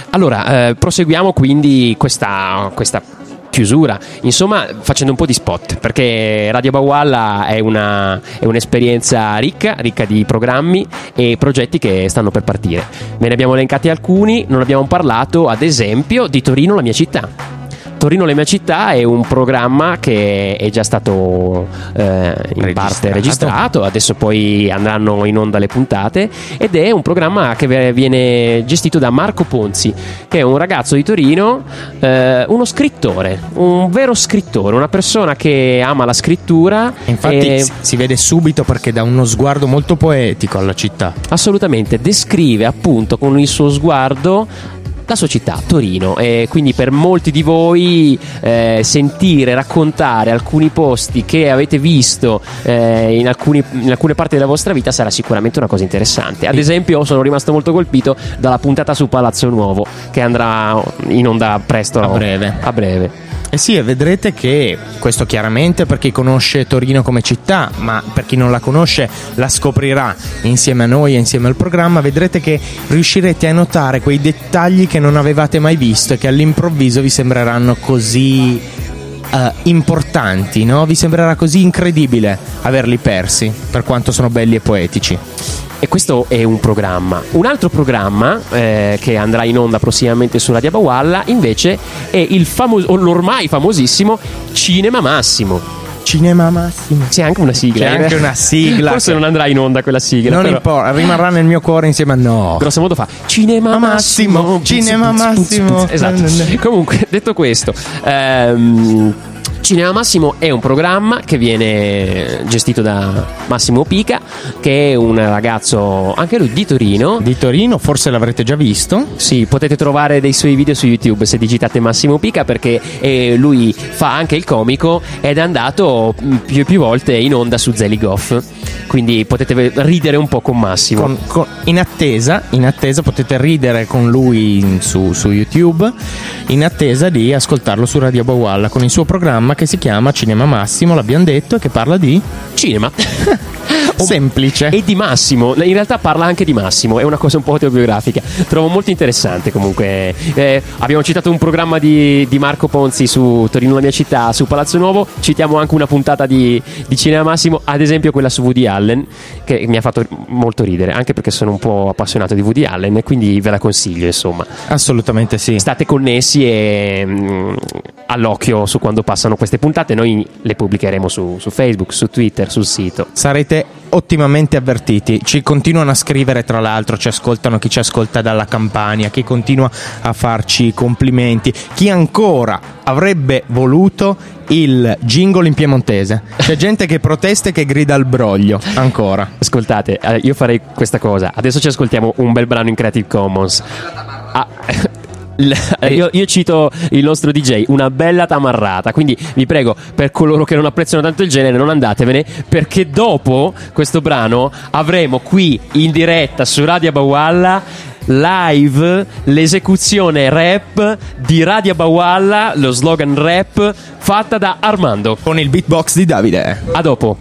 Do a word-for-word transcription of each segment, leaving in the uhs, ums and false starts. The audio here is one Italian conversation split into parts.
Allora, eh, proseguiamo quindi questa, questa chiusura, insomma, facendo un po' di spot, perché Radio Bawalla è, una, è un'esperienza ricca, ricca di programmi e progetti che stanno per partire. Ve ne abbiamo elencati alcuni, non abbiamo parlato, ad esempio, di Torino, la mia città. Torino, la mia città è un programma che è già stato eh, in registrato. parte registrato, adesso poi andranno in onda le puntate, ed è un programma che viene gestito da Marco Ponzi, che è un ragazzo di Torino, eh, uno scrittore, un vero scrittore, una persona che ama la scrittura. Infatti e... si vede subito perché dà uno sguardo molto poetico alla città. Assolutamente, descrive appunto con il suo sguardo la sua città, Torino, e quindi per molti di voi eh, sentire, raccontare alcuni posti che avete visto eh, in, alcuni, in alcune parti della vostra vita sarà sicuramente una cosa interessante. Ad esempio, sono rimasto molto colpito dalla puntata su Palazzo Nuovo, che andrà in onda presto, a breve. A breve. Eh sì, e vedrete che questo chiaramente per chi conosce Torino come città, ma per chi non la conosce la scoprirà insieme a noi e insieme al programma. Vedrete che riuscirete a notare quei dettagli che non avevate mai visto e che all'improvviso vi sembreranno così uh, importanti, no? Vi sembrerà così incredibile averli persi, per quanto sono belli e poetici. E questo è un programma. Un altro programma eh, che andrà in onda prossimamente su Radio Bawalla invece è il famoso, l'ormai famosissimo Cinema Massimo. Cinema Massimo. C'è anche una sigla. C'è anche una sigla. Forse che... non andrà in onda quella sigla. Non però... importa, rimarrà nel mio cuore insieme a no. Grosso modo fa Cinema Massimo. Massimo. Cinema Massimo. Esatto. Comunque, detto questo, ehm, Cinema Massimo è un programma che viene gestito da Massimo Pica, che è un ragazzo, anche lui di Torino. Di Torino, forse l'avrete già visto. Sì, potete trovare dei suoi video su YouTube se digitate Massimo Pica, perché eh, lui fa anche il comico ed è andato più e più volte in onda su Zeligoff. Quindi potete ridere un po' con Massimo. Con, con, in attesa, in attesa potete ridere con lui su, su YouTube, in attesa di ascoltarlo su Radio Bawalla con il suo programma che si chiama Cinema Massimo, l'abbiamo detto, e che parla di cinema. Semplice. E di Massimo, in realtà parla anche di Massimo, è una cosa un po' autobiografica, trovo molto interessante comunque. Eh, abbiamo citato un programma di, di Marco Ponzi su Torino, la mia città, su Palazzo Nuovo, citiamo anche una puntata di, di Cinema Massimo, ad esempio quella su Woody Allen, che mi ha fatto molto ridere, anche perché sono un po' appassionato di Woody Allen e quindi ve la consiglio, insomma. Assolutamente sì. State connessi e mh, all'occhio su quando passano queste puntate, noi le pubblicheremo su, su Facebook, su Twitter, sul sito. Sarete ottimamente avvertiti. Ci continuano a scrivere, tra l'altro ci ascoltano chi ci ascolta dalla Campania, chi continua a farci complimenti, chi ancora avrebbe voluto il jingle in piemontese. C'è gente che protesta e che grida al broglio ancora. Ascoltate, io farei questa cosa, adesso ci ascoltiamo un bel brano in Creative Commons. Ah, Io, io cito il nostro D J, una bella tamarrata, quindi vi prego, per coloro che non apprezzano tanto il genere, non andatevene, perché dopo questo brano avremo qui in diretta su Radio Bawalla live l'esecuzione rap di Radio Bawalla, lo slogan rap fatta da Armando con il beatbox di Davide. A dopo.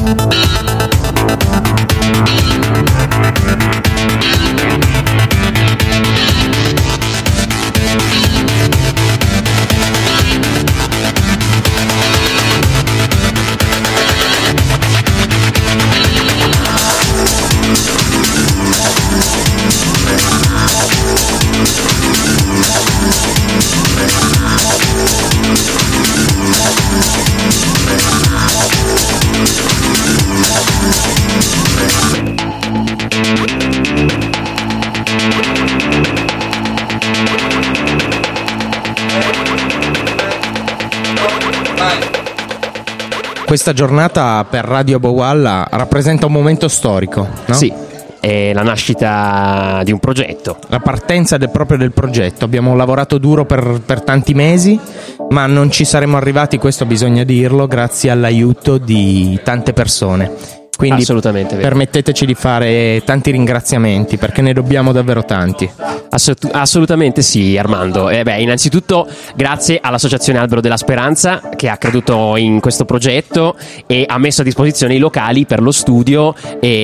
Questa giornata per Radio Bawalla rappresenta un momento storico, no? Sì, è la nascita di un progetto. La partenza del, proprio del progetto. Abbiamo lavorato duro per, per tanti mesi, ma non ci saremmo arrivati, questo bisogna dirlo, grazie all'aiuto di tante persone. Quindi assolutamente vero. Permetteteci di fare tanti ringraziamenti, perché ne dobbiamo davvero tanti. Assolut- assolutamente sì, Armando. Eh beh, innanzitutto grazie all'Associazione Albero della Speranza, che ha creduto in questo progetto e ha messo a disposizione i locali per lo studio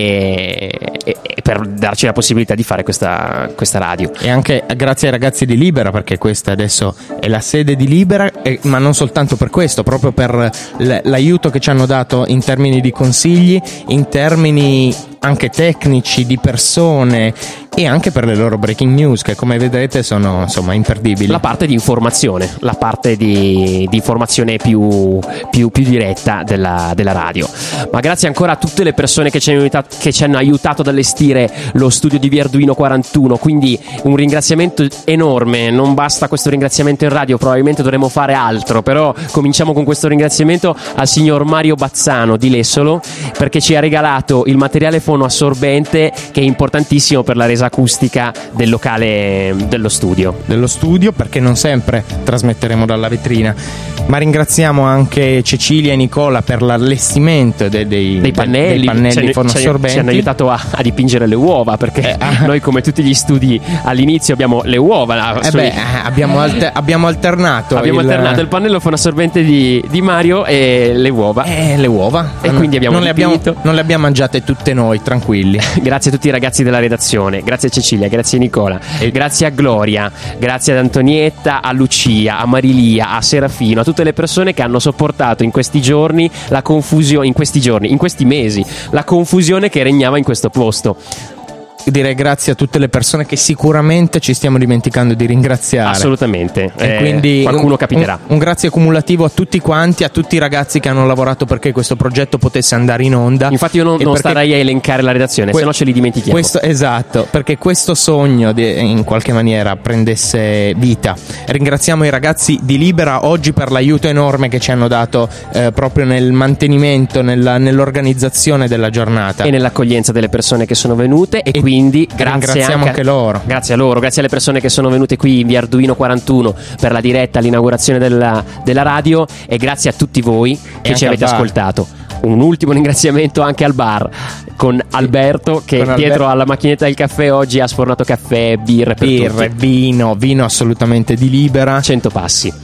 e, e, e per darci la possibilità di fare questa, questa radio. E anche grazie ai ragazzi di Libera, perché questa adesso è la sede di Libera, e, ma non soltanto per questo, proprio per l- l'aiuto che ci hanno dato in termini di consigli, in termini anche tecnici, di persone, e anche per le loro breaking news, che come vedrete sono insomma imperdibili. La parte di informazione, la parte di, di informazione più, più, più diretta della, della radio. Ma grazie ancora a tutte le persone che ci hanno aiutato, che ci hanno aiutato ad allestire lo studio di via Arduino quarantuno, quindi un ringraziamento enorme. Non basta questo ringraziamento in radio, probabilmente dovremmo fare altro, però cominciamo con questo ringraziamento al signor Mario Bazzano di Lessolo, perché ci ha regalato il materiale fonoassorbente, che è importantissimo per la resa acustica del locale, dello studio. Dello studio, perché non sempre trasmetteremo dalla vetrina. Ma ringraziamo anche Cecilia e Nicola per l'allestimento dei, dei, dei pannelli, dei pannelli fonoassorbenti. Ci hanno aiutato a, a dipingere le uova, perché eh, ah. noi, come tutti gli studi all'inizio, abbiamo le uova. Eh beh, abbiamo, alter, abbiamo alternato abbiamo il... alternato il pannello fonoassorbente di, di Mario e le uova. Eh, le uova. E quindi abbiamo non le abbiamo, non le abbiamo mangiate tutte noi, tranquilli. Grazie a tutti i ragazzi della redazione, grazie a Cecilia, grazie a Nicola, e... grazie a Gloria, grazie ad Antonietta, a Lucia, a Marilia, a Serafino, a tutte le persone che hanno sopportato in questi giorni la confusione, in questi giorni, in questi mesi, la confusione che regnava in questo posto. Direi grazie a tutte le persone che sicuramente ci stiamo dimenticando di ringraziare. Assolutamente. E eh, quindi qualcuno un, capiterà. Un, un grazie accumulativo a tutti quanti, a tutti i ragazzi che hanno lavorato perché questo progetto potesse andare in onda. Infatti io non, non starei a elencare la redazione, que- se no ce li dimentichiamo. Questo, esatto, perché questo sogno di, in qualche maniera prendesse vita. Ringraziamo i ragazzi di Libera oggi per l'aiuto enorme che ci hanno dato eh, proprio nel mantenimento, nella, nell'organizzazione della giornata. E nell'accoglienza delle persone che sono venute, e, e quindi grazie ringraziamo anche, anche loro. Grazie a loro, grazie alle persone che sono venute qui in via Arduino quarantuno per la diretta all'inaugurazione della, della radio, e grazie a tutti voi che ci avete ascoltato. Un ultimo ringraziamento anche al bar con Alberto, che con dietro Alberto. alla macchinetta del caffè oggi ha sfornato caffè, birre per birre, tutti. vino, vino assolutamente di Libera. Cento passi.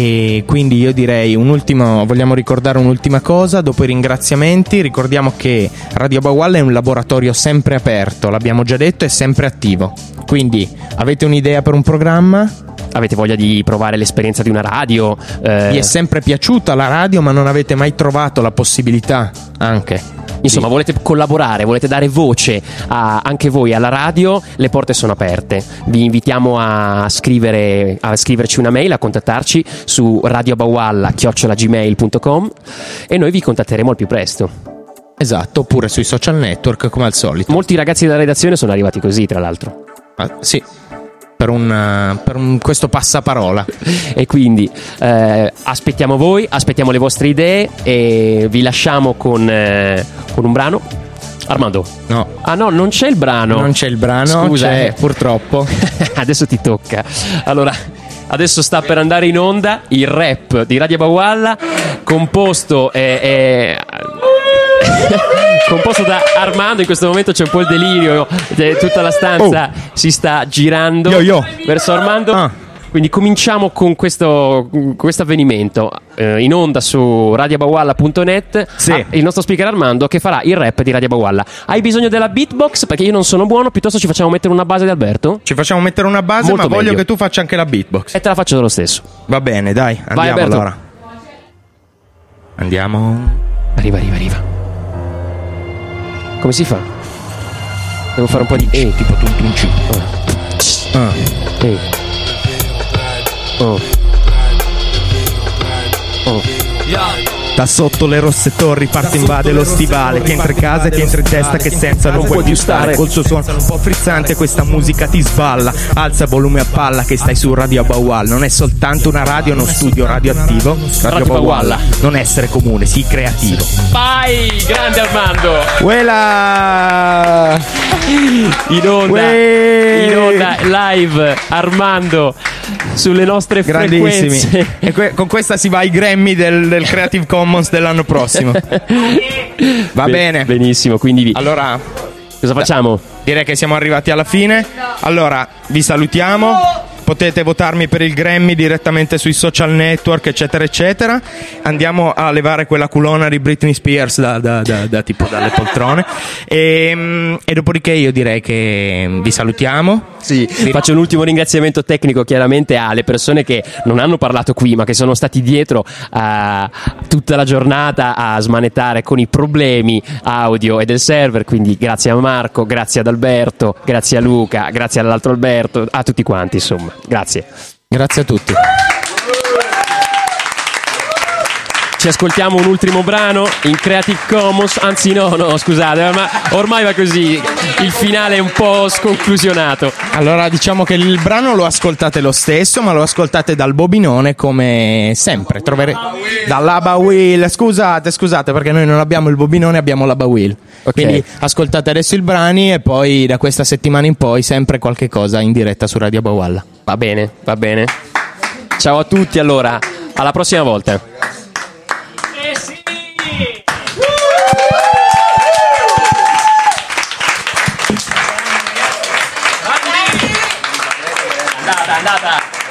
E quindi io direi un ultimo, vogliamo ricordare un'ultima cosa dopo i ringraziamenti. Ricordiamo che Radio Bawalla è un laboratorio sempre aperto, l'abbiamo già detto, è sempre attivo. Quindi avete un'idea per un programma? Avete voglia di provare l'esperienza di una radio? Eh... Vi è sempre piaciuta la radio, ma non avete mai trovato la possibilità anche? Insomma, volete collaborare, volete dare voce a, anche voi alla radio? Le porte sono aperte. Vi invitiamo a scrivere, a scriverci una mail, a contattarci su radiobawalla chiocciola gmail punto com, e noi vi contatteremo al più presto. Esatto, oppure sui social network come al solito. Molti ragazzi della redazione sono arrivati così, tra l'altro. Ah, sì. Per, un, per un, questo passaparola. E quindi eh, aspettiamo voi, aspettiamo le vostre idee, e vi lasciamo con, eh, con un brano. Armando? No. Ah no, non c'è il brano. Non c'è il brano, scusa, c'è, eh. purtroppo. Adesso ti tocca. Allora, adesso sta per andare in onda il rap di Radio Bawalla, composto eh, eh, composto da Armando. In questo momento c'è un po' il delirio, tutta la stanza oh. si sta girando yo, yo. verso Armando. Ah. Quindi cominciamo con questo, con questo avvenimento eh, in onda su radio bawalla punto net. Sì. Ah, il nostro speaker Armando che farà il rap di Radio Bawalla. Hai bisogno della beatbox? Perché io non sono buono, piuttosto ci facciamo mettere una base di Alberto? Ci facciamo mettere una base, Molto ma voglio meglio. che tu faccia anche la beatbox. E te la faccio lo stesso. Va bene, dai, andiamo. Vai, Alberto. Allora. Andiamo. Arriva, arriva, arriva. Come si fa? Devo fare un po' di... Eh, tipo tuntunci. Oh. Ah. Eh. Oh. Oh. Da sotto le rosse torri parte invade lo stivale. Ti entra in casa e ti entra in testa che senza non puoi più stare. Col suo suono un po' frizzante questa musica ti sballa. Alza volume a palla che stai su Radio Bawalla. Non è soltanto una radio, uno studio radioattivo. Radio Bawalla. Non essere comune, sii creativo. Vai, grande Armando. Quella In onda, Uè. in onda live Armando sulle nostre grandissimi. frequenze. E que- con questa si va ai Grammy del, del Creative Commons dell'anno prossimo. Va Be- bene. Benissimo, quindi vi- Allora, cosa facciamo? direi che siamo arrivati alla fine. Allora, vi salutiamo. Potete votarmi per il Grammy direttamente sui social network, eccetera, eccetera. Andiamo a levare quella culona di Britney Spears da, da, da, da tipo dalle poltrone. E, e dopodiché io direi che vi salutiamo. Sì, faccio un ultimo ringraziamento tecnico chiaramente alle persone che non hanno parlato qui ma che sono stati dietro a tutta la giornata a smanettare con i problemi audio e del server, quindi grazie a Marco, grazie ad Alberto, grazie a Luca, grazie all'altro Alberto, a tutti quanti insomma, grazie. Grazie a tutti. Ci ascoltiamo un ultimo brano in Creative Commons, anzi no, no, scusate, ma ormai va così, il finale è un po' sconclusionato. Allora diciamo che il brano lo ascoltate lo stesso, ma lo ascoltate dal bobinone come sempre. Trovere dall'Abba Will. Scusate, scusate, perché noi non abbiamo il bobinone, abbiamo l'Abba Will. Ok. Quindi ascoltate adesso il brani e poi da questa settimana in poi sempre qualche cosa in diretta su Radio Bawalla. Va bene, va bene. Ciao a tutti allora, alla prossima volta. Eh sì! Andata, andata.